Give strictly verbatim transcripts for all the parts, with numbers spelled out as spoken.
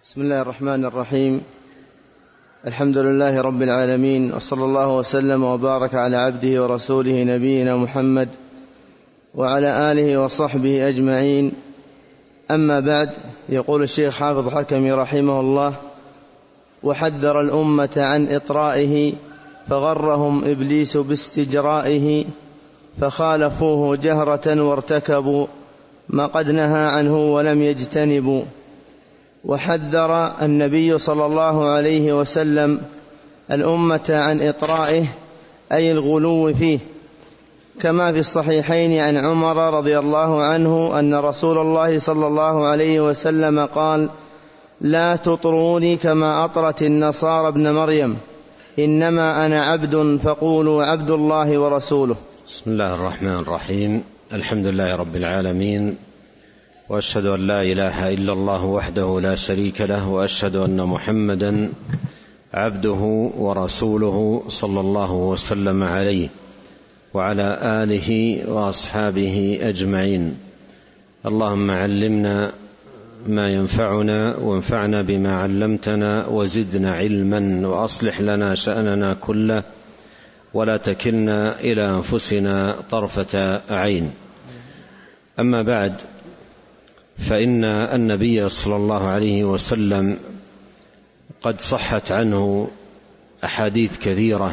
بسم الله الرحمن الرحيم. الحمد لله رب العالمين، وصلى الله وسلم وبارك على عبده ورسوله نبينا محمد وعلى آله وصحبه أجمعين. أما بعد، يقول الشيخ حافظ حكمي رحمه الله: وحذر الأمة عن إطرائه فغرهم إبليس باستجرائه، فخالفوه جهرة وارتكبوا ما قد نهى عنه ولم يجتنبوا. وحذر النبي صلى الله عليه وسلم الأمة عن إطرائه أي الغلو فيه، كما في الصحيحين عن عمر رضي الله عنه أن رسول الله صلى الله عليه وسلم قال: لا تطروني كما أطرت النصارى ابن مريم، إنما أنا عبد فقولوا عبد الله ورسوله. بسم الله الرحمن الرحيم. الحمد لله رب العالمين، وأشهد أن لا إله إلا الله وحده لا شريك له، وأشهد أن محمدا عبده ورسوله صلى الله وسلم عليه وعلى آله وأصحابه أجمعين. اللهم علمنا ما ينفعنا، وانفعنا بما علمتنا، وزدنا علما، وأصلح لنا شأننا كله، ولا تكلنا إلى أنفسنا طرفة عين. أما بعد، فإن النبي صلى الله عليه وسلم قد صحت عنه أحاديث كثيرة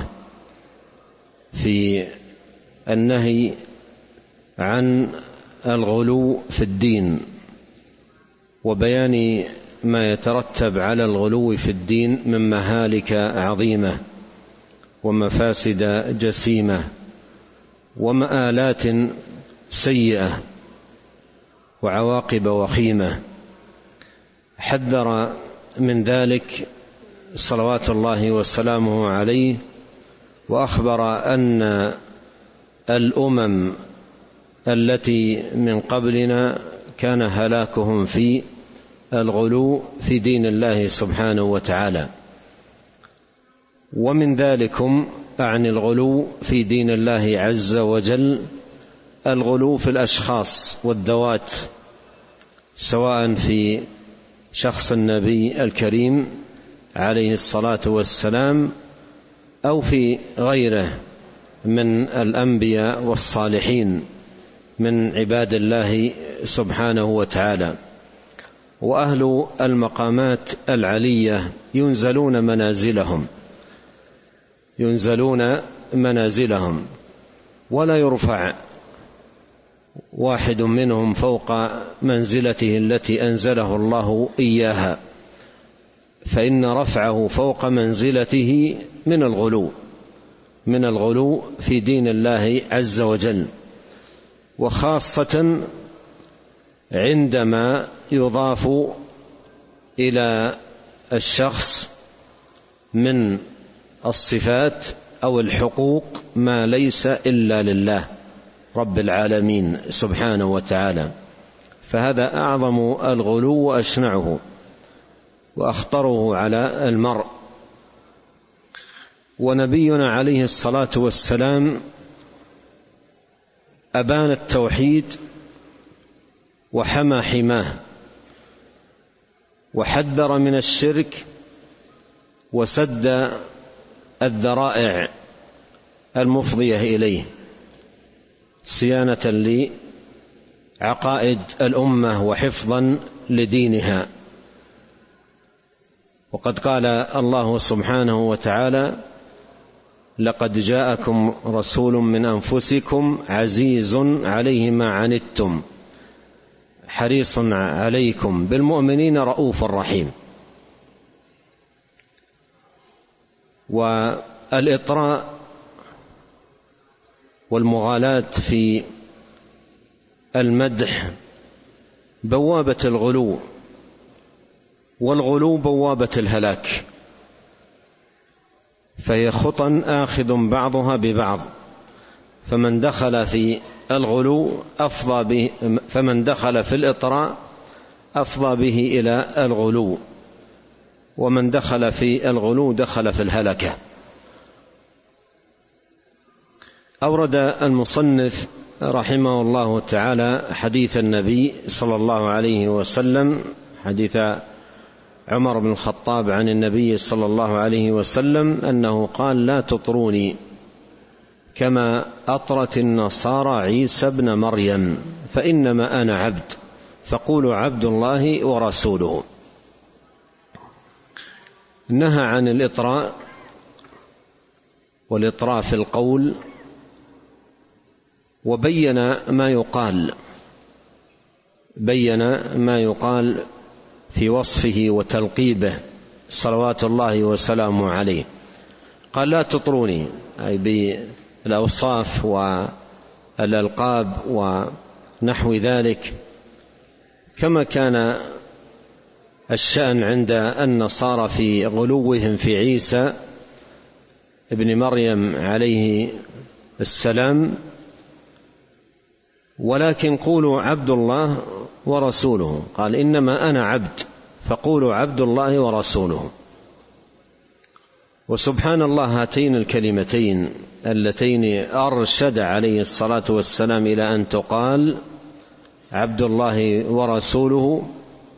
في النهي عن الغلو في الدين، وبيان ما يترتب على الغلو في الدين من مهالك عظيمة ومفاسد جسيمة ومآلات سيئة وعواقب وخيمة. حذر من ذلك صلوات الله وسلامه عليه، وأخبر أن الأمم التي من قبلنا كان هلاكهم في الغلو في دين الله سبحانه وتعالى. ومن ذلكم عن الغلو في دين الله عز وجل الغلو في الأشخاص والذوات، سواء في شخص النبي الكريم عليه الصلاة والسلام أو في غيره من الأنبياء والصالحين من عباد الله سبحانه وتعالى. وأهل المقامات العلية ينزلون منازلهم ينزلون منازلهم ولا يرفع واحد منهم فوق منزلته التي أنزله الله إياها، فإن رفعه فوق منزلته من الغلو من الغلو في دين الله عز وجل، وخاصة عندما يضاف إلى الشخص من الصفات أو الحقوق ما ليس إلا لله رب العالمين سبحانه وتعالى، فهذا أعظم الغلو وأشنعه وأخطره على المرء. ونبينا عليه الصلاة والسلام أبان التوحيد وحمى حماه، وحذر من الشرك وسد الذرائع المفضية إليه، صيانة لعقائد الأمة وحفظا لدينها. وقد قال الله سبحانه وتعالى: لقد جاءكم رسول من أنفسكم عزيز عليه ما عنتم حريص عليكم بالمؤمنين رؤوف رحيم. والإطراء والمغالاة في المدح بوابة الغلو، والغلو بوابة الهلاك، فهي خطى آخذ بعضها ببعض، فمن دخل في الغلو أفضى به فمن دخل في الإطراء أفضى به إلى الغلو، ومن دخل في الغلو دخل في الهلكة. أورد المصنف رحمه الله تعالى حديث النبي صلى الله عليه وسلم، حديث عمر بن الخطاب عن النبي صلى الله عليه وسلم أنه قال: لا تطروني كما أطرت النصارى عيسى ابن مريم، فإنما أنا عبد، فقولوا عبد الله ورسوله. نهى عن الإطراء، والإطراء في القول، وبين ما يقال بين ما يقال في وصفه وتلقيبه صلوات الله وسلامه عليه. قال: لا تطروني، أي بالأوصاف والألقاب ونحو ذلك، كما كان الشأن عند النصارى في غلوهم في عيسى ابن مريم عليه السلام. ولكن قولوا عبد الله ورسوله، قال: إنما أنا عبد، فقولوا عبد الله ورسوله. وسبحان الله، هاتين الكلمتين اللتين أرشد عليه الصلاة والسلام إلى أن تقال عبد الله ورسوله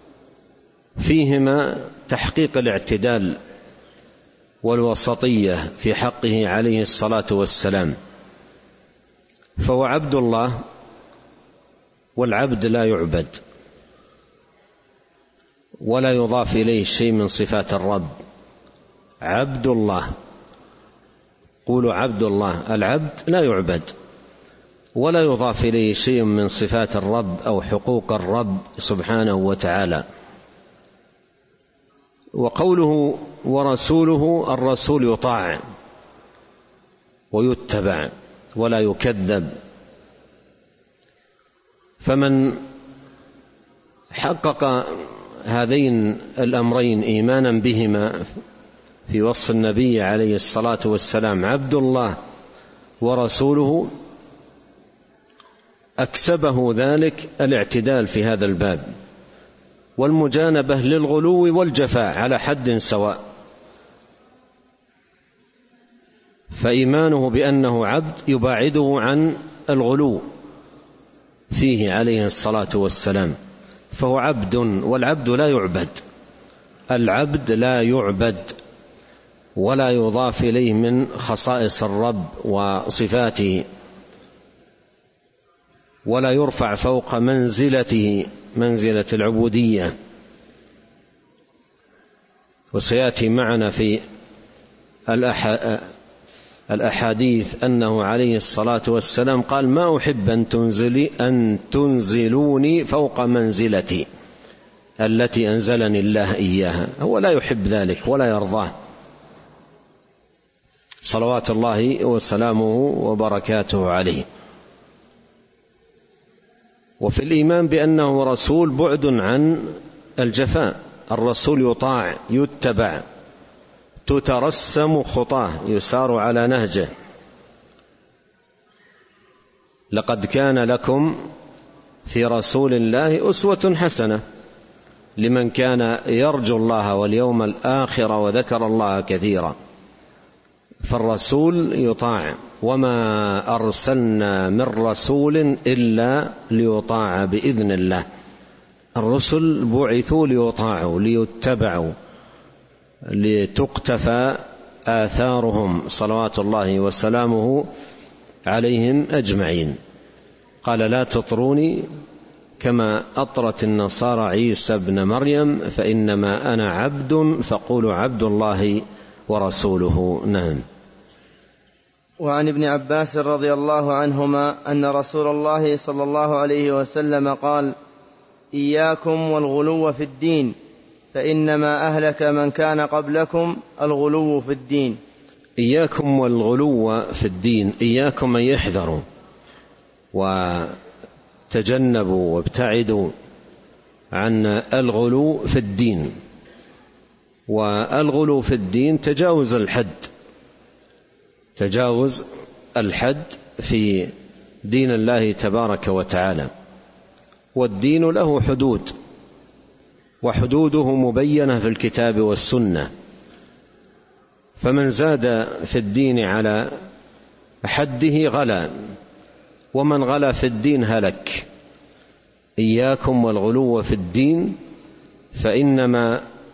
فيهما تحقيق الاعتدال والوسطية في حقه عليه الصلاة والسلام، فهو عبد الله، والعبد لا يعبد ولا يضاف إليه شيء من صفات الرب. عبد الله، قولوا عبد الله، العبد لا يعبد ولا يضاف إليه شيء من صفات الرب أو حقوق الرب سبحانه وتعالى. وقوله ورسوله، الرسول يطاع ويتبع ولا يكذب، فمن حقق هذين الأمرين إيمانا بهما في وصف النبي عليه الصلاة والسلام عبد الله ورسوله، أكسبه ذلك الاعتدال في هذا الباب والمجانبة للغلو والجفاء على حد سواء. فإيمانه بأنه عبد يباعده عن الغلو فيه عليه الصلاة والسلام، فهو عبد، والعبد لا يعبد، العبد لا يعبد ولا يضاف إليه من خصائص الرب وصفاته، ولا يرفع فوق منزلته منزلة العبودية. وسيأتي معنا في الأحاديث أنه عليه الصلاة والسلام قال: ما أحب أن تنزلي أن تنزلوني فوق منزلتي التي أنزلني الله إياها. هو لا يحب ذلك ولا يرضاه صلوات الله وسلامه وبركاته عليه. وفي الإيمان بأنه رسول بعد عن الجفاء، الرسول يطاع يتبع، تترسم خطاه، يسار على نهجه. لقد كان لكم في رسول الله أسوة حسنة لمن كان يرجو الله واليوم الآخر وذكر الله كثيرا. فالرسول يطاع، وما أرسلنا من رسول إلا ليطاع بإذن الله. الرسل بعثوا ليطاعوا ليتبعوا لتقتفى آثارهم صلوات الله وسلامه عليهم أجمعين. قال: لا تطروني كما أطرت النصارى عيسى ابن مريم، فإنما أنا عبد، فقولوا عبد الله ورسوله. نعم. وعن ابن عباس رضي الله عنهما أن رسول الله صلى الله عليه وسلم قال: إياكم والغلو في الدين، فإنما أهلك من كان قبلكم الغلو في الدين. إياكم والغلو في الدين، إياكم أن يحذروا وتجنبوا وابتعدوا عن الغلو في الدين. والغلو في الدين تجاوز الحد، تجاوز الحد في دين الله تبارك وتعالى. والدين له حدود، وحدوده مبينة في الكتاب والسنة، فمن زاد في الدين على حده غلا، ومن غلا في الدين هلك. إياكم والغلو في الدين، فإنما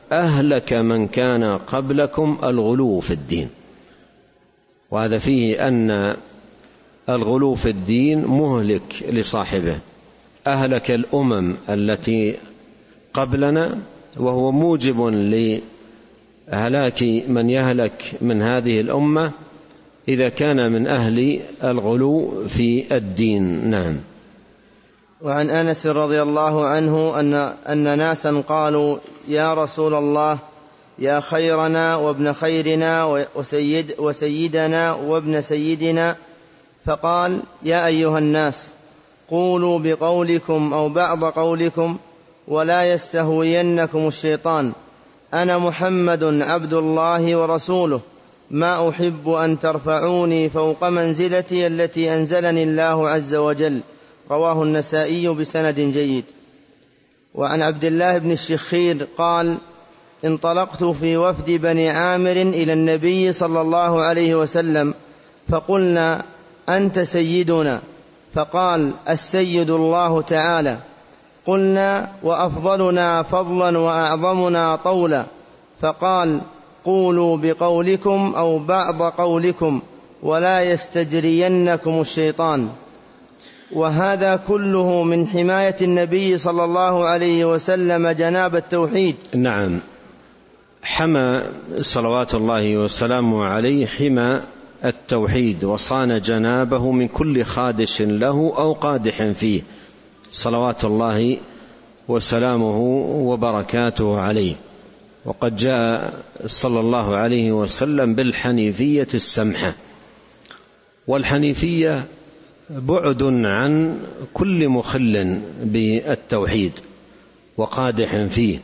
أهلك من كان قبلكم الغلو في الدين. وهذا فيه أن الغلو في الدين مهلك لصاحبه، أهلك الأمم التي قبلنا، وهو موجب لهلاك من يهلك من هذه الأمة إذا كان من أهل الغلو في الدين. نعم. وعن أنس رضي الله عنه أن, أن ناسا قالوا: يا رسول الله، يا خيرنا وابن خيرنا وسيد وسيدنا وابن سيدنا، فقال: يا أيها الناس، قولوا بقولكم أو بعض قولكم ولا يستهوينكم الشيطان، أنا محمد عبد الله ورسوله، ما أحب أن ترفعوني فوق منزلتي التي أنزلني الله عز وجل. رواه النسائي بسند جيد. وعن عبد الله بن الشخير قال: انطلقت في وفد بني عامر إلى النبي صلى الله عليه وسلم، فقلنا: أنت سيدنا؟ فقال: السيد الله تعالى. قلنا: وأفضلنا فضلا وأعظمنا طولا؟ فقال: قولوا بقولكم أو بعض قولكم ولا يستجرينكم الشيطان. وهذا كله من حماية النبي صلى الله عليه وسلم جناب التوحيد. نعم، حمى صلوات الله وسلامه عليه حمى التوحيد، وصان جنابه من كل خادش له أو قادح فيه، صلوات الله وسلامه وبركاته عليه. وقد جاء صلى الله عليه وسلم بالحنيفية السمحة، والحنيفية بعد عن كل مخل بالتوحيد وقادح فيه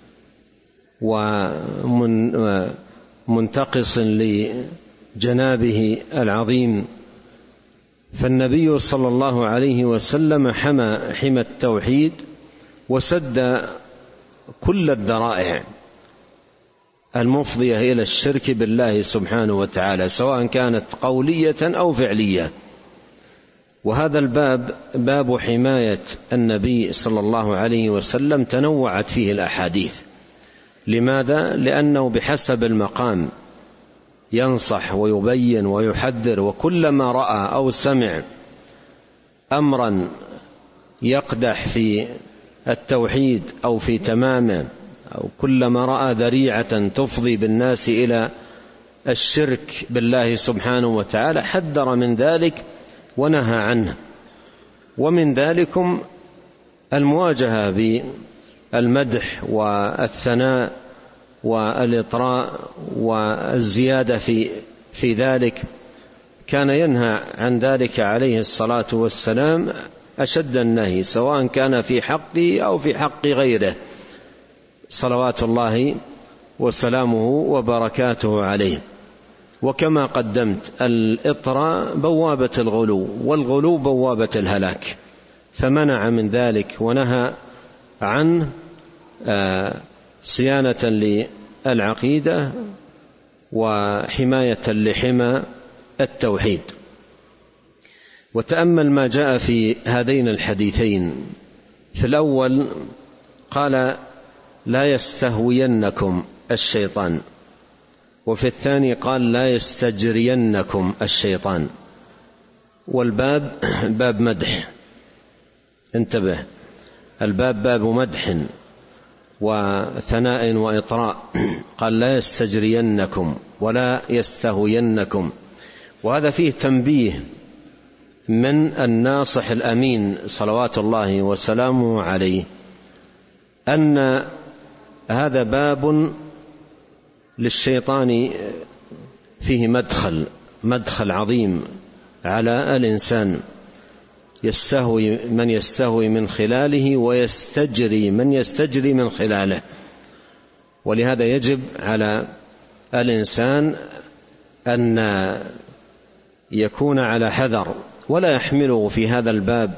ومنتقص لجنابه العظيم. فالنبي صلى الله عليه وسلم حمى حمى التوحيد وسد كل الذرائع المفضية إلى الشرك بالله سبحانه وتعالى، سواء كانت قولية أو فعلية. وهذا الباب باب حماية النبي صلى الله عليه وسلم تنوعت فيه الأحاديث. لماذا؟ لأنه بحسب المقام ينصح ويبين ويحذر، وكلما رأى أو سمع أمرا يقدح في التوحيد أو في تمامه، أو كلما رأى ذريعة تفضي بالناس إلى الشرك بالله سبحانه وتعالى حذر من ذلك ونهى عنه. ومن ذلكم المواجهة بالمدح والثناء والإطراء والزيادة في في ذلك، كان ينهى عن ذلك عليه الصلاة والسلام أشد النهي، سواء كان في حقه أو في حق غيره، صلوات الله وسلامه وبركاته عليه. وكما قدمت، الإطراء بوابة الغلو، والغلو بوابة الهلاك، فمنع من ذلك ونهى عنه صيانة للعقيدة وحماية لحمى التوحيد. وتأمل ما جاء في هذين الحديثين. في الأول قال: لا يستهوينكم الشيطان، وفي الثاني قال: لا يستجرينكم الشيطان. والباب باب مدح، انتبه، الباب باب مدح وثناء وإطراء. قال: لا يستجرينكم ولا يستهوينكم. وهذا فيه تنبيه من الناصح الأمين صلوات الله وسلامه عليه، أن هذا باب للشيطان فيه مدخل مدخل عظيم على الإنسان، يستهوي من يستهوي من خلاله ويستجري من يستجري من خلاله. ولهذا يجب على الإنسان أن يكون على حذر، ولا يحمله في هذا الباب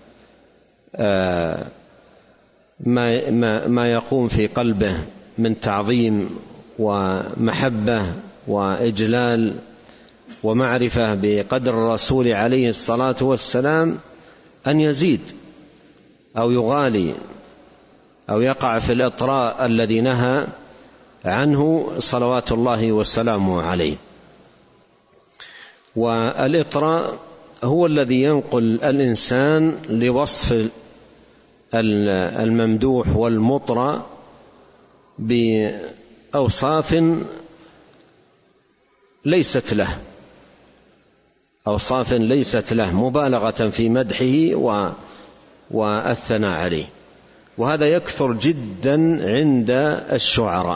ما ما ما يقوم في قلبه من تعظيم ومحبة وإجلال ومعرفة بقدر الرسول عليه الصلاة والسلام، أن يزيد أو يغالي أو يقع في الإطراء الذي نهى عنه صلوات الله وسلامه عليه. والإطراء هو الذي ينقل الإنسان لوصف الممدوح والمطرى بأوصاف ليست له، أوصاف ليست له، مبالغة في مدحه والثناء عليه. وهذا يكثر جدا عند الشعراء،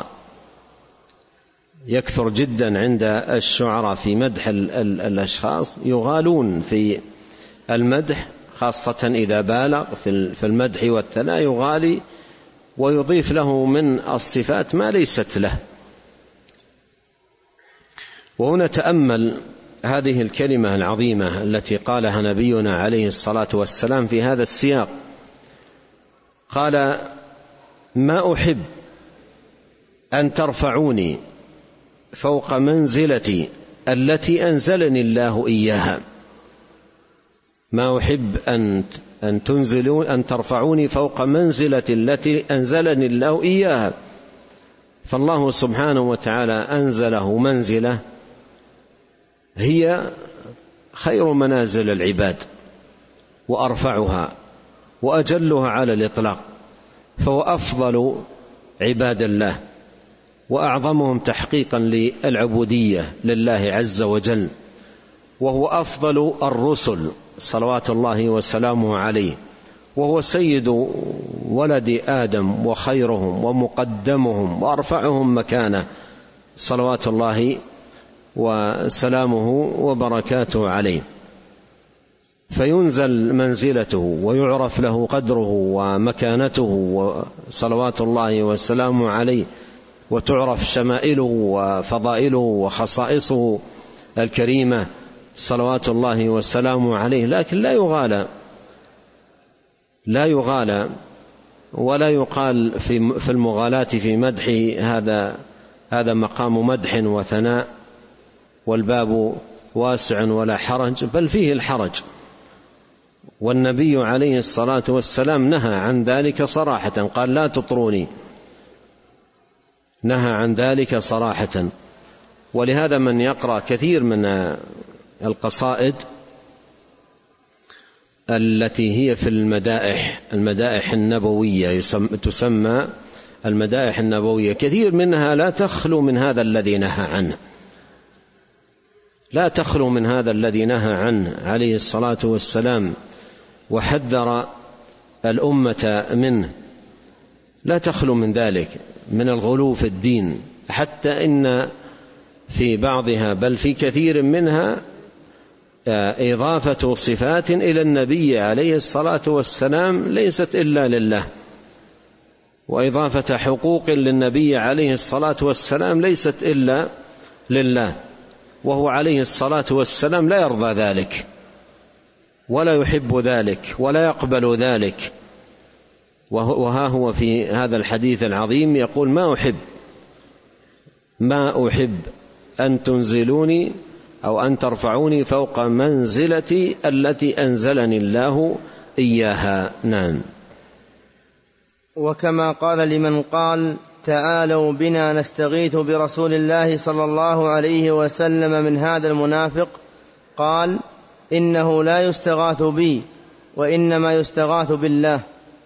يكثر جدا عند الشعراء في مدح الأشخاص، يغالون في المدح خاصة إذا بالغ في المدح والثناء، يغالي ويضيف له من الصفات ما ليست له. وهنا تأمل هذه الكلمة العظيمة التي قالها نبينا عليه الصلاة والسلام في هذا السياق، قال: ما أحب أن ترفعوني فوق منزلتي التي أنزلني الله إياها. ما أحب أن أن تنزلون أن ترفعوني فوق منزلتي التي أنزلني الله إياها. فالله سبحانه وتعالى أنزله منزلة هي خير منازل العباد وأرفعها وأجلها على الإطلاق، فهو أفضل عباد الله وأعظمهم تحقيقا للعبودية لله عز وجل، وهو أفضل الرسل صلوات الله وسلامه عليه، وهو سيد ولد آدم وخيرهم ومقدمهم وأرفعهم مكانة صلوات الله وسلامه وبركاته عليه. فينزل منزلته ويعرف له قدره ومكانته صلوات الله وسلامه عليه، وتعرف شمائله وفضائله وخصائصه الكريمة صلوات الله وسلامه عليه. لكن لا يغالى لا يغالى ولا يقال في المغالاة في مدح هذا هذا مقام مدح وثناء والباب واسع ولا حرج، بل فيه الحرج. والنبي عليه الصلاة والسلام نهى عن ذلك صراحة، قال: لا تطروني، نهى عن ذلك صراحة. ولهذا من يقرأ كثير من القصائد التي هي في المدائح المدائح النبوية، تسمى المدائح النبوية، كثير منها لا تخلو من هذا الذي نهى عنه، لا تخلو من هذا الذي نهى عنه عليه الصلاة والسلام وحذر الأمة منه، لا تخلو من ذلك، من الغلو في الدين. حتى إن في بعضها بل في كثير منها إضافة صفات إلى النبي عليه الصلاة والسلام ليست إلا لله، وإضافة حقوق للنبي عليه الصلاة والسلام ليست إلا لله، وهو عليه الصلاة والسلام لا يرضى ذلك ولا يحب ذلك ولا يقبل ذلك. وها هو في هذا الحديث العظيم يقول: ما أحب ما أحب أن تنزلوني أو أن ترفعوني فوق منزلتي التي أنزلني الله إياها. نعم. وكما قال لمن قال: تعالوا بنا نستغيث برسول الله صلى الله عليه وسلم من هذا المنافق، قال: إنه لا يستغاث بي وإنما يستغاث بالله.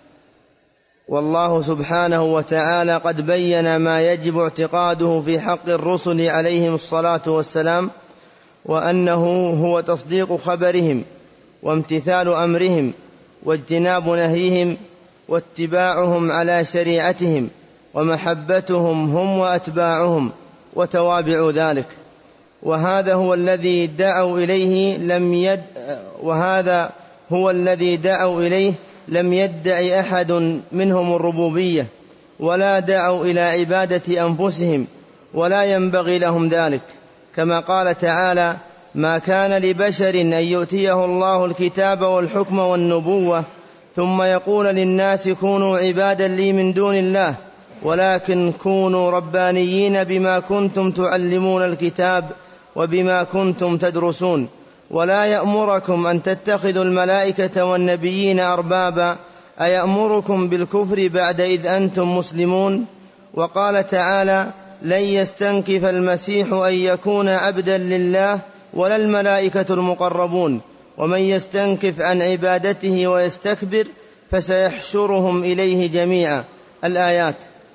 والله سبحانه وتعالى قد بين ما يجب اعتقاده في حق الرسل عليهم الصلاة والسلام، وأنه هو تصديق خبرهم وامتثال أمرهم واجتناب نهيهم واتباعهم على شريعتهم ومحبتهم هم وأتباعهم وتوابع ذلك. وهذا هو الذي دعوا إليه لم يد وهذا هو الذي دعوا إليه لم يدعي أحد منهم الربوبية، ولا دعوا إلى عبادة أنفسهم، ولا ينبغي لهم ذلك. كما قال تعالى: ما كان لبشر أن يؤتيه الله الكتاب والحكم والنبوة ثم يقول للناس كونوا عبادا لي من دون الله، ولكن كونوا ربانيين بما كنتم تعلمون الكتاب وبما كنتم تدرسون، ولا يأمركم أن تتخذوا الملائكة والنبيين أربابا أيأمركم بالكفر بعد إذ أنتم مسلمون. وقال تعالى: لن يستنكف المسيح أن يكون عبدا لله ولا الملائكة المقربون، ومن يستنكف عن عبادته ويستكبر فسيحشرهم إليه جميعا. الآيات.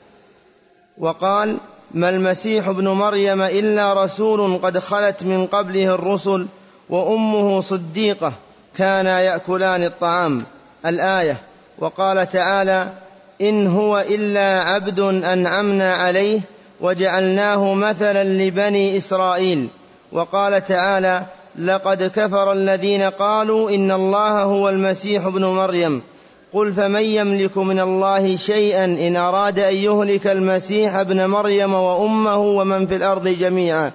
وقال: ما المسيح ابن مريم إلا رسول قد خلت من قبله الرسل وأمه صديقة كانا يأكلان الطعام. الآية. وقال تعالى: إن هو إلا عبد أنعمنا عليه وجعلناه مثلا لبني إسرائيل. وقال تعالى: لقد كفر الذين قالوا إن الله هو المسيح ابن مريم قل فمن يملك من الله شيئا إن أراد أن يهلك المسيح ابن مريم وأمه ومن في الأرض جميعا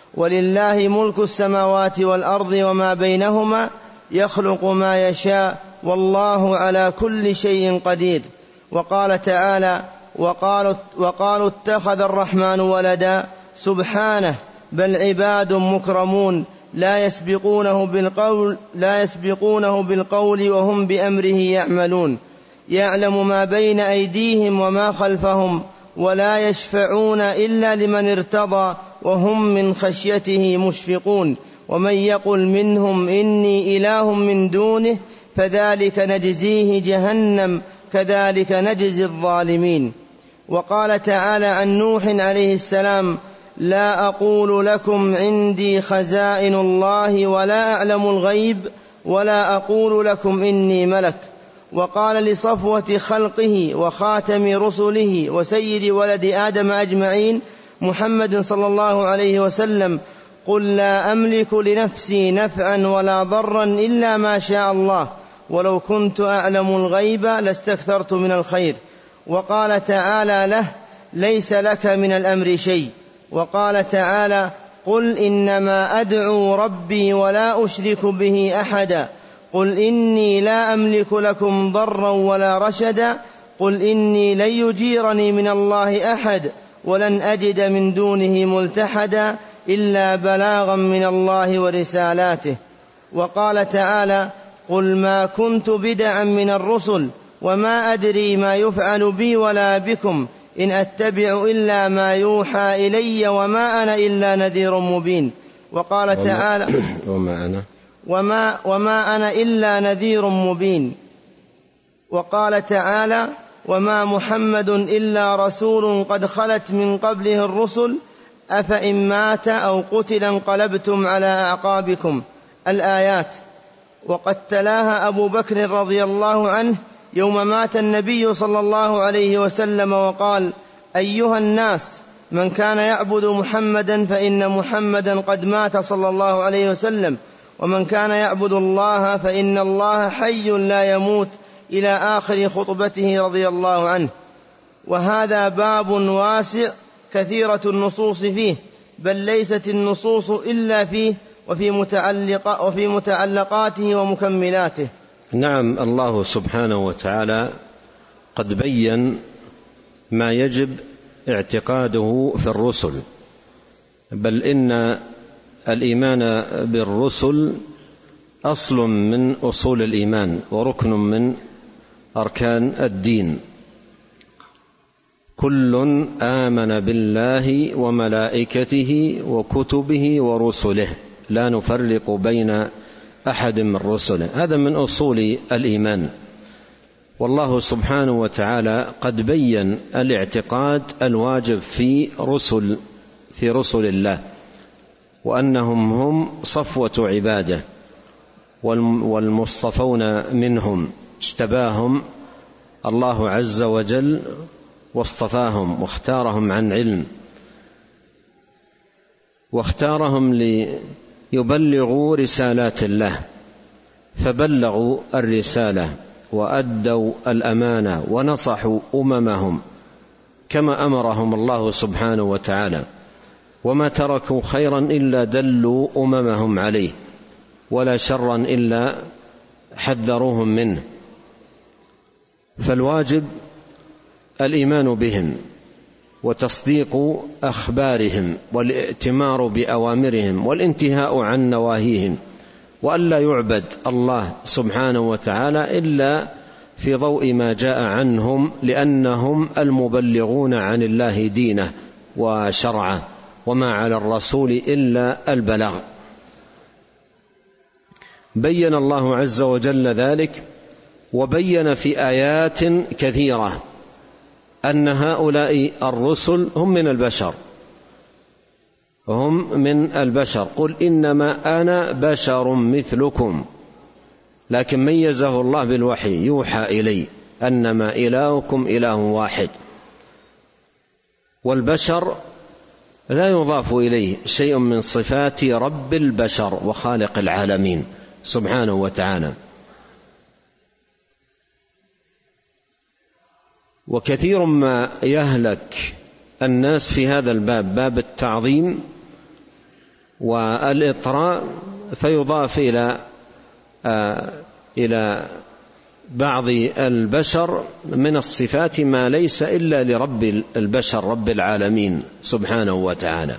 ولله ملك السماوات والأرض وما بينهما يخلق ما يشاء والله على كل شيء قدير. وقال تعالى: وقالوا, وقالوا اتخذ الرحمن ولدا سبحانه بل عباد مكرمون لا يسبقونه بالقول, لا يسبقونه بالقول وهم بأمره يعملون يعلم ما بين أيديهم وما خلفهم ولا يشفعون إلا لمن ارتضى وهم من خشيته مشفقون ومن يقل منهم إني إله من دونه فذلك نجزيه جهنم كذلك نجزي الظالمين. وقال تعالى عن نوح عليه السلام: لا أقول لكم عندي خزائن الله ولا أعلم الغيب ولا أقول لكم إني ملك. وقال لصفوة خلقه وخاتم رسله وسيد ولد آدم أجمعين محمد صلى الله عليه وسلم: قل لا أملك لنفسي نفعا ولا ضرا إلا ما شاء الله ولو كنت أعلم الغيب لاستكثرت من الخير. وقال تعالى له: ليس لك من الأمر شيء. وقال تعالى: قل إنما أدعو ربي ولا أشرك به أحدا قل إني لا أملك لكم ضرا ولا رشدا قل إني لن يجيرني من الله أحد ولن أجد من دونه ملتحدا إلا بلاغا من الله ورسالاته. وقال تعالى: قل ما كنت بدعا من الرسل وما أدري ما يفعل بي ولا بكم إن أتبع إلا ما يوحى إلي وما أنا إلا نذير مبين. وقال وما تعالى: وما أنا وما, وما أنا إلا نذير مبين. وقال تعالى: وما محمد إلا رسول قد خلت من قبله الرسل أفإن مات أو قتل انقلبتم على أعقابكم. الآيات. وقد تلاها أبو بكر رضي الله عنه يوم مات النبي صلى الله عليه وسلم وقال: أيها الناس، من كان يعبد محمدا فإن محمدا قد مات صلى الله عليه وسلم، ومن كان يعبد الله فإن الله حي لا يموت، إلى آخر خطبته رضي الله عنه. وهذا باب واسع كثيرة النصوص فيه، بل ليست النصوص إلا فيه وفي, متعلق وفي متعلقاته ومكملاته. نعم، الله سبحانه وتعالى قد بين ما يجب اعتقاده في الرسل، بل إن الإيمان بالرسل أصل من أصول الإيمان وركن من أركان الدين. كل آمن بالله وملائكته وكتبه ورسله لا نفرق بين أحد من رسله، هذا من أصول الإيمان. والله سبحانه وتعالى قد بين الاعتقاد الواجب في رسل في رسل الله، وأنهم هم صفوة عباده والمصطفون منهم، اجتباهم الله عز وجل واصطفاهم واختارهم عن علم، واختارهم ليبلغوا رسالات الله، فبلغوا الرسالة وأدوا الأمانة ونصحوا أممهم كما أمرهم الله سبحانه وتعالى، وما تركوا خيرا إلا دلوا أممهم عليه، ولا شرا إلا حذروهم منه. فالواجب الإيمان بهم وتصديق أخبارهم والائتمار بأوامرهم والانتهاء عن نواهيهم، وألا يعبد الله سبحانه وتعالى إلا في ضوء ما جاء عنهم، لأنهم المبلغون عن الله دينه وشرعه، وما على الرسول إلا البلاغ. بين الله عز وجل ذلك، وبين في آيات كثيرة أن هؤلاء الرسل هم من البشر، هم من البشر. قل إنما أنا بشر مثلكم، لكن ميزه الله بالوحي، يوحى إلي أنما إلهكم إله واحد. والبشر لا يضاف إليه شيء من صفات رب البشر وخالق العالمين سبحانه وتعالى. وكثير ما يهلك الناس في هذا الباب، باب التعظيم والإطراء، فيضاف إلى آه إلى بعض البشر من الصفات ما ليس إلا لرب البشر رب العالمين سبحانه وتعالى.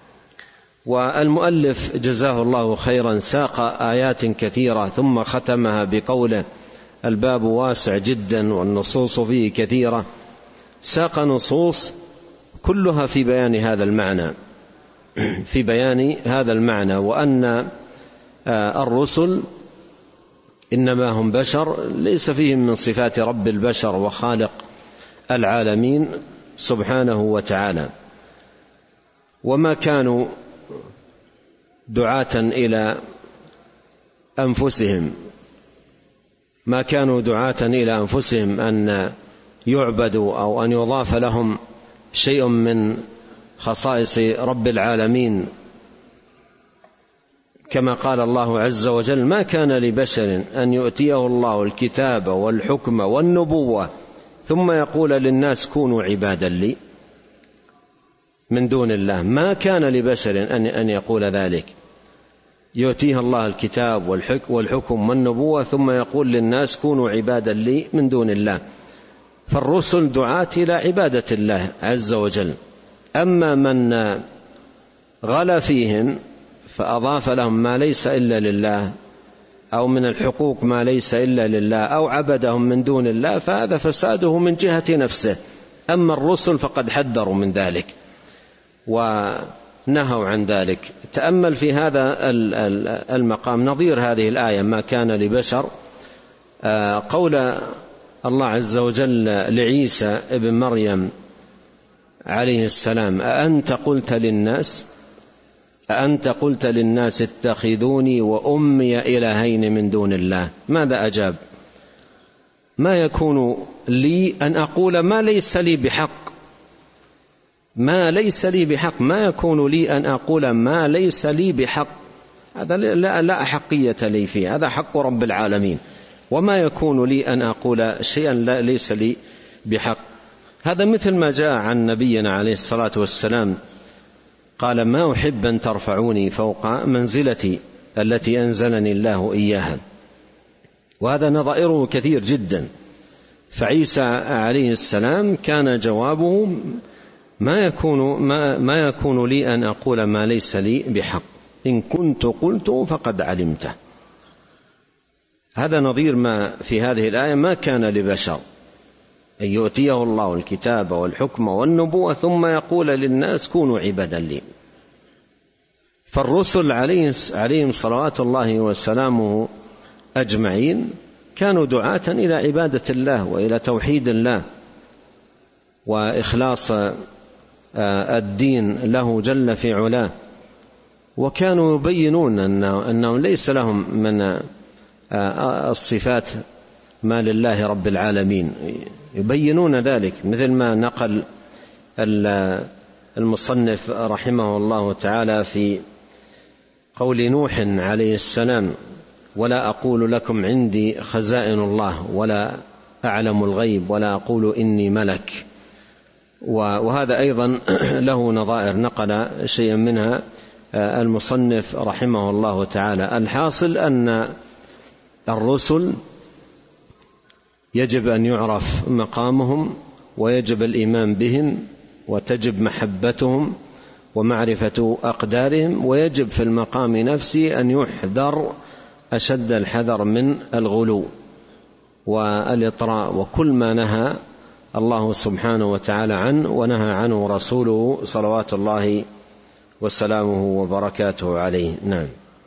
والمؤلف جزاه الله خيرا ساق آيات كثيرة ثم ختمها بقوله: الباب واسع جدا والنصوص فيه كثيرة. ساق نصوص كلها في بيان هذا المعنى في بيان هذا المعنى وأن الرسل إنما هم بشر، ليس فيهم من صفات رب البشر وخالق العالمين سبحانه وتعالى. وما كانوا دعاة إلى أنفسهم، ما كانوا دعاة إلى أنفسهم أن يعبدوا أو أن يضاف لهم شيء من خصائص رب العالمين، كما قال الله عز وجل: ما كان لبشر أن يؤتيه الله الكتاب والحكم والنبوة ثم يقول للناس كونوا عبادا لي من دون الله. ما كان لبشر أن يقول ذلك، يؤتيه الله الكتاب والحكم والنبوة ثم يقول للناس كونوا عبادا لي من دون الله. فالرسل دعاة إلى عبادة الله عز وجل. أما من غلا فيهم فأضاف لهم ما ليس إلا لله، أو من الحقوق ما ليس إلا لله، أو عبدهم من دون الله، فهذا فساده من جهة نفسه. أما الرسل فقد حذروا من ذلك ونهوا عن ذلك. تأمل في هذا المقام نظير هذه الآية: ما كان لبشر، قول الله عز وجل لعيسى ابن مريم عليه السلام: أأنت قلت للناس أأنت قلت للناس اتخذوني وأمي إلهين من دون الله. ماذا أجاب؟ ما يكون لي أن أقول ما ليس لي بحق، ما ليس لي بحق ما يكون لي أن أقول ما ليس لي بحق. هذا لا, لا حقية لي فيه، هذا حق رب العالمين. وما يكون لي أن أقول شيئا لا ليس لي بحق. هذا مثل ما جاء عن نبينا عليه الصلاة والسلام قال: ما أحب أن ترفعوني فوق منزلتي التي أنزلني الله إياها. وهذا نظائره كثير جدا. فعيسى عليه السلام كان جوابه: ما يكون, ما, ما يكون لي أن أقول ما ليس لي بحق، إن كنت قلت فقد علمته. هذا نظير ما في هذه الآية: ما كان لبشر أن يؤتيه الله الكتاب والحكم والنبوة ثم يقول للناس كونوا عبادا لي. فالرسل عليهم صلوات الله وسلامه أجمعين كانوا دعاة إلى عبادة الله وإلى توحيد الله وإخلاص الدين له جل في علاه. وكانوا يبينون أنهم ليس لهم من الصفات ما لله رب العالمين، يبينون ذلك، مثل ما نقل المصنف رحمه الله تعالى في قول نوح عليه السلام: ولا أقول لكم عندي خزائن الله ولا أعلم الغيب ولا أقول إني ملك. وهذا أيضا له نظائر نقل شيئا منها المصنف رحمه الله تعالى. الحاصل أن الرسل يجب أن يعرف مقامهم ويجب الإيمان بهم وتجب محبتهم ومعرفة أقدارهم، ويجب في المقام نفسه أن يحذر أشد الحذر من الغلو والإطراء وكل ما نهى الله سبحانه وتعالى عنه ونهى عنه رسوله صلوات الله وسلامه وبركاته عليه. نعم.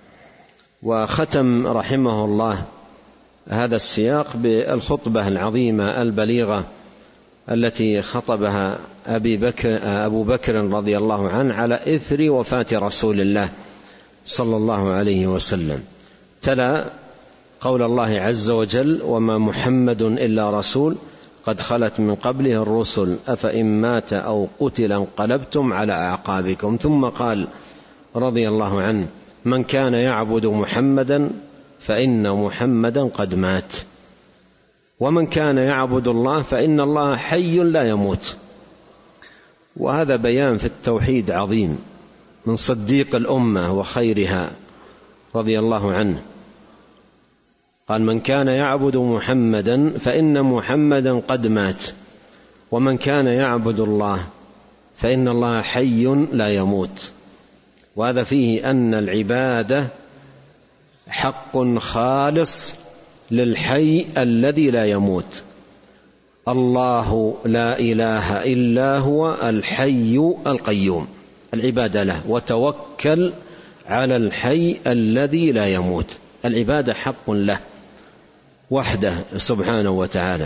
وختم رحمه الله هذا السياق بالخطبة العظيمة البليغة التي خطبها أبي بكر أبو بكر رضي الله عنه على إثر وفاة رسول الله صلى الله عليه وسلم. تلا قول الله عز وجل: وما محمد إلا رسول قد خلت من قبله الرسل أفإن مات أو قتل انقلبتم على أعقابكم. ثم قال رضي الله عنه: من كان يعبد محمدا فإن محمدا قد مات، ومن كان يعبد الله فإن الله حي لا يموت. وهذا بيان في التوحيد عظيم من صديق الأمة وخيرها رضي الله عنه. قال: من كان يعبد محمدا فإن محمدا قد مات، ومن كان يعبد الله فإن الله حي لا يموت. وهذا فيه أن العبادة حق خالص للحي الذي لا يموت. الله لا إله إلا هو الحي القيوم، العبادة له، وتوكل على الحي الذي لا يموت. العبادة حق له وحده سبحانه وتعالى.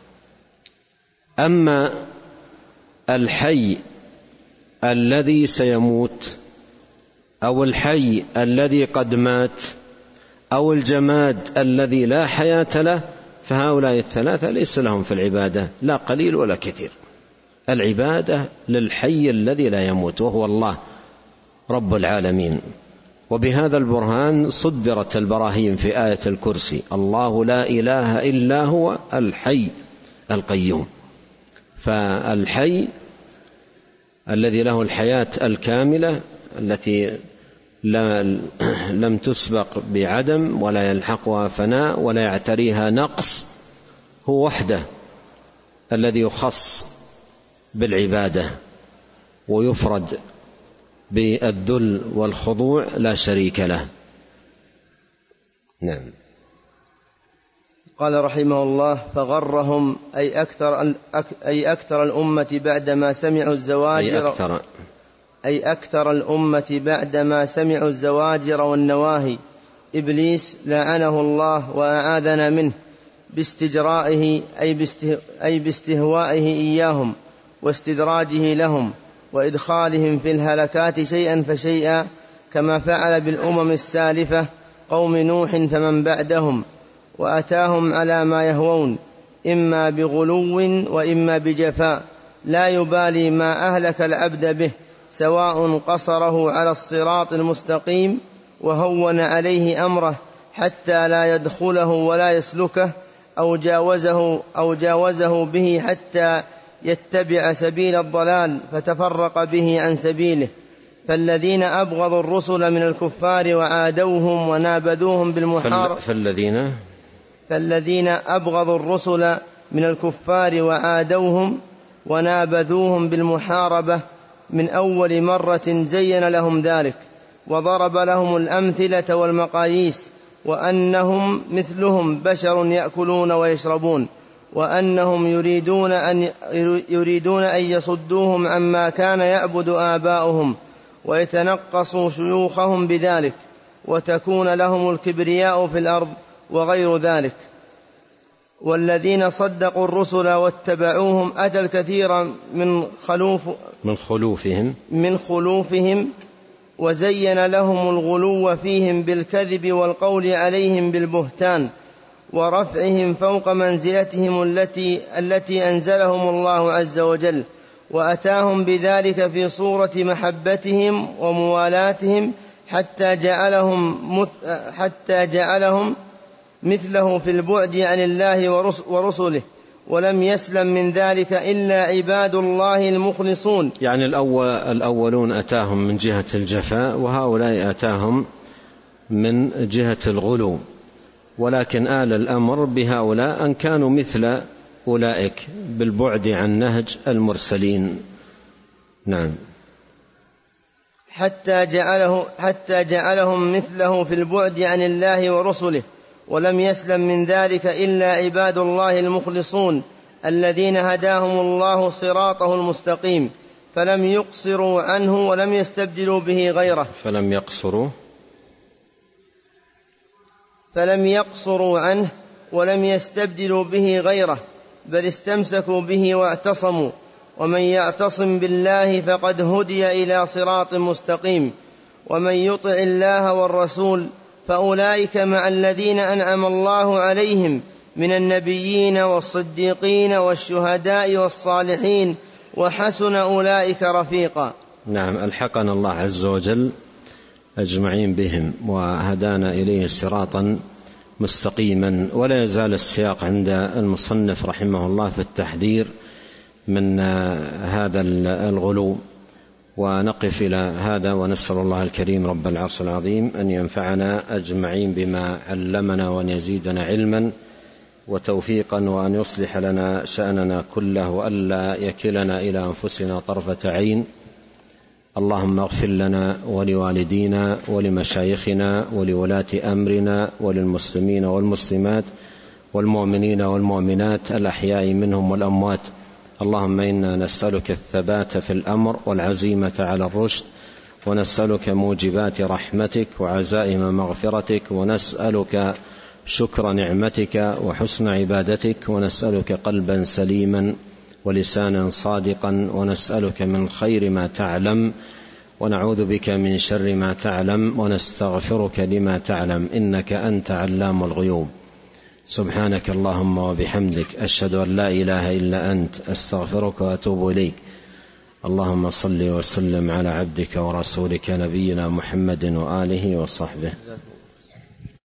أما الحي الذي سيموت أو الحي الذي قد مات أو الجماد الذي لا حياة له، فهؤلاء الثلاثة ليس لهم في العبادة لا قليل ولا كثير. العبادة للحي الذي لا يموت وهو الله رب العالمين. وبهذا البرهان صدرت البراهين في آية الكرسي: الله لا إله إلا هو الحي القيوم. فالحي الذي له الحياة الكاملة التي لم تسبق بعدم ولا يلحقها فناء ولا يعتريها نقص، هو وحده الذي يخص بالعبادة ويفرد بالذل والخضوع لا شريك له. نعم. قال رحمه الله: فغرهم أي أكثر, أي أكثر الأمة بعدما سمعوا الزواجر أي أكثر, أي أكثر الأمة بعدما سمعوا الزواجر والنواهي إبليس لعنه الله وأعاذنا منه باستجرائه أي باستهوائه إياهم واستدراجه لهم وإدخالهم في الهلكات شيئا فشيئا، كما فعل بالأمم السالفة قوم نوح فمن بعدهم، وأتاهم على ما يهوون إما بغلو وإما بجفاء، لا يبالي ما أهلك العبد به، سواء قصره على الصراط المستقيم وهون عليه أمره حتى لا يدخله ولا يسلكه، أو جاوزه, أو جاوزه به حتى يتبع سبيل الضلال فتفرق به عن سبيله. فالذين أبغضوا الرسل من الكفار وعادوهم ونابذوهم بالمحاربة فالذين فالذين أبغضوا الرسل من الكفار وعادوهم ونابذوهم بالمحاربة من أول مرة زين لهم ذلك وضرب لهم الأمثلة والمقاييس، وأنهم مثلهم بشر يأكلون ويشربون، وأنهم يريدون أن, يريدون أن يصدوهم عما كان يعبد آباؤهم ويتنقصوا شيوخهم بذلك، وتكون لهم الكبرياء في الأرض وغير ذلك. والذين صدقوا الرسل واتبعوهم أتى الكثير من خلوف من خلوفهم من خلوفهم وزين لهم الغلو فيهم بالكذب والقول عليهم بالبهتان ورفعهم فوق منزلتهم التي التي أنزلهم الله عز وجل، وأتاهم بذلك في صورة محبتهم وموالاتهم حتى جعلهم حتى جعلهم مثله في البعد عن الله ورسله، ولم يسلم من ذلك إلا عباد الله المخلصون. يعني الأول الأولون أتاهم من جهة الجفاء، وهؤلاء أتاهم من جهة الغلو، ولكن آل الأمر بهؤلاء أن كانوا مثل أولئك بالبعد عن نهج المرسلين. نعم. حتى جعله حتى جعلهم مثله في البعد عن الله ورسله، ولم يسلم من ذلك إلا عباد الله المخلصون الذين هداهم الله صراطه المستقيم فلم يقصروا عنه ولم يستبدلوا به غيره فلم يقصروا فلم يقصروا عنه ولم يستبدلوا به غيره بل استمسكوا به واعتصموا، ومن يعتصم بالله فقد هدي إلى صراط مستقيم. ومن يطع الله والرسول فأولئك مع الذين أنعم الله عليهم من النبيين والصديقين والشهداء والصالحين وحسن أولئك رفيقا. نعم، ألحقنا الله عز وجل أجمعين بهم وهدانا إليه صراطا مستقيما. ولا يزال السياق عند المصنف رحمه الله في التحذير من هذا الغلو، ونقف إلى هذا ونسأل الله الكريم رب العرش العظيم أن ينفعنا أجمعين بما علمنا وأن يزيدنا علما وتوفيقا، وأن يصلح لنا شأننا كله وألا يكلنا إلى أنفسنا طرفة عين. اللهم اغفر لنا ولوالدينا ولمشايخنا ولولاة أمرنا وللمسلمين والمسلمات والمؤمنين والمؤمنات الأحياء منهم والأموات. اللهم إنا نسألك الثبات في الأمر والعزيمة على الرشد، ونسألك موجبات رحمتك وعزائم مغفرتك، ونسألك شكر نعمتك وحسن عبادتك، ونسألك قلبا سليما ولسانا صادقا، ونسألك من خير ما تعلم ونعوذ بك من شر ما تعلم، ونستغفرك لما تعلم، إنك أنت علام الغيوب. سبحانك اللهم وبحمدك، أشهد أن لا إله إلا أنت، أستغفرك وأتوب إليك. اللهم صل وسلم على عبدك ورسولك نبينا محمد وآله وصحبه.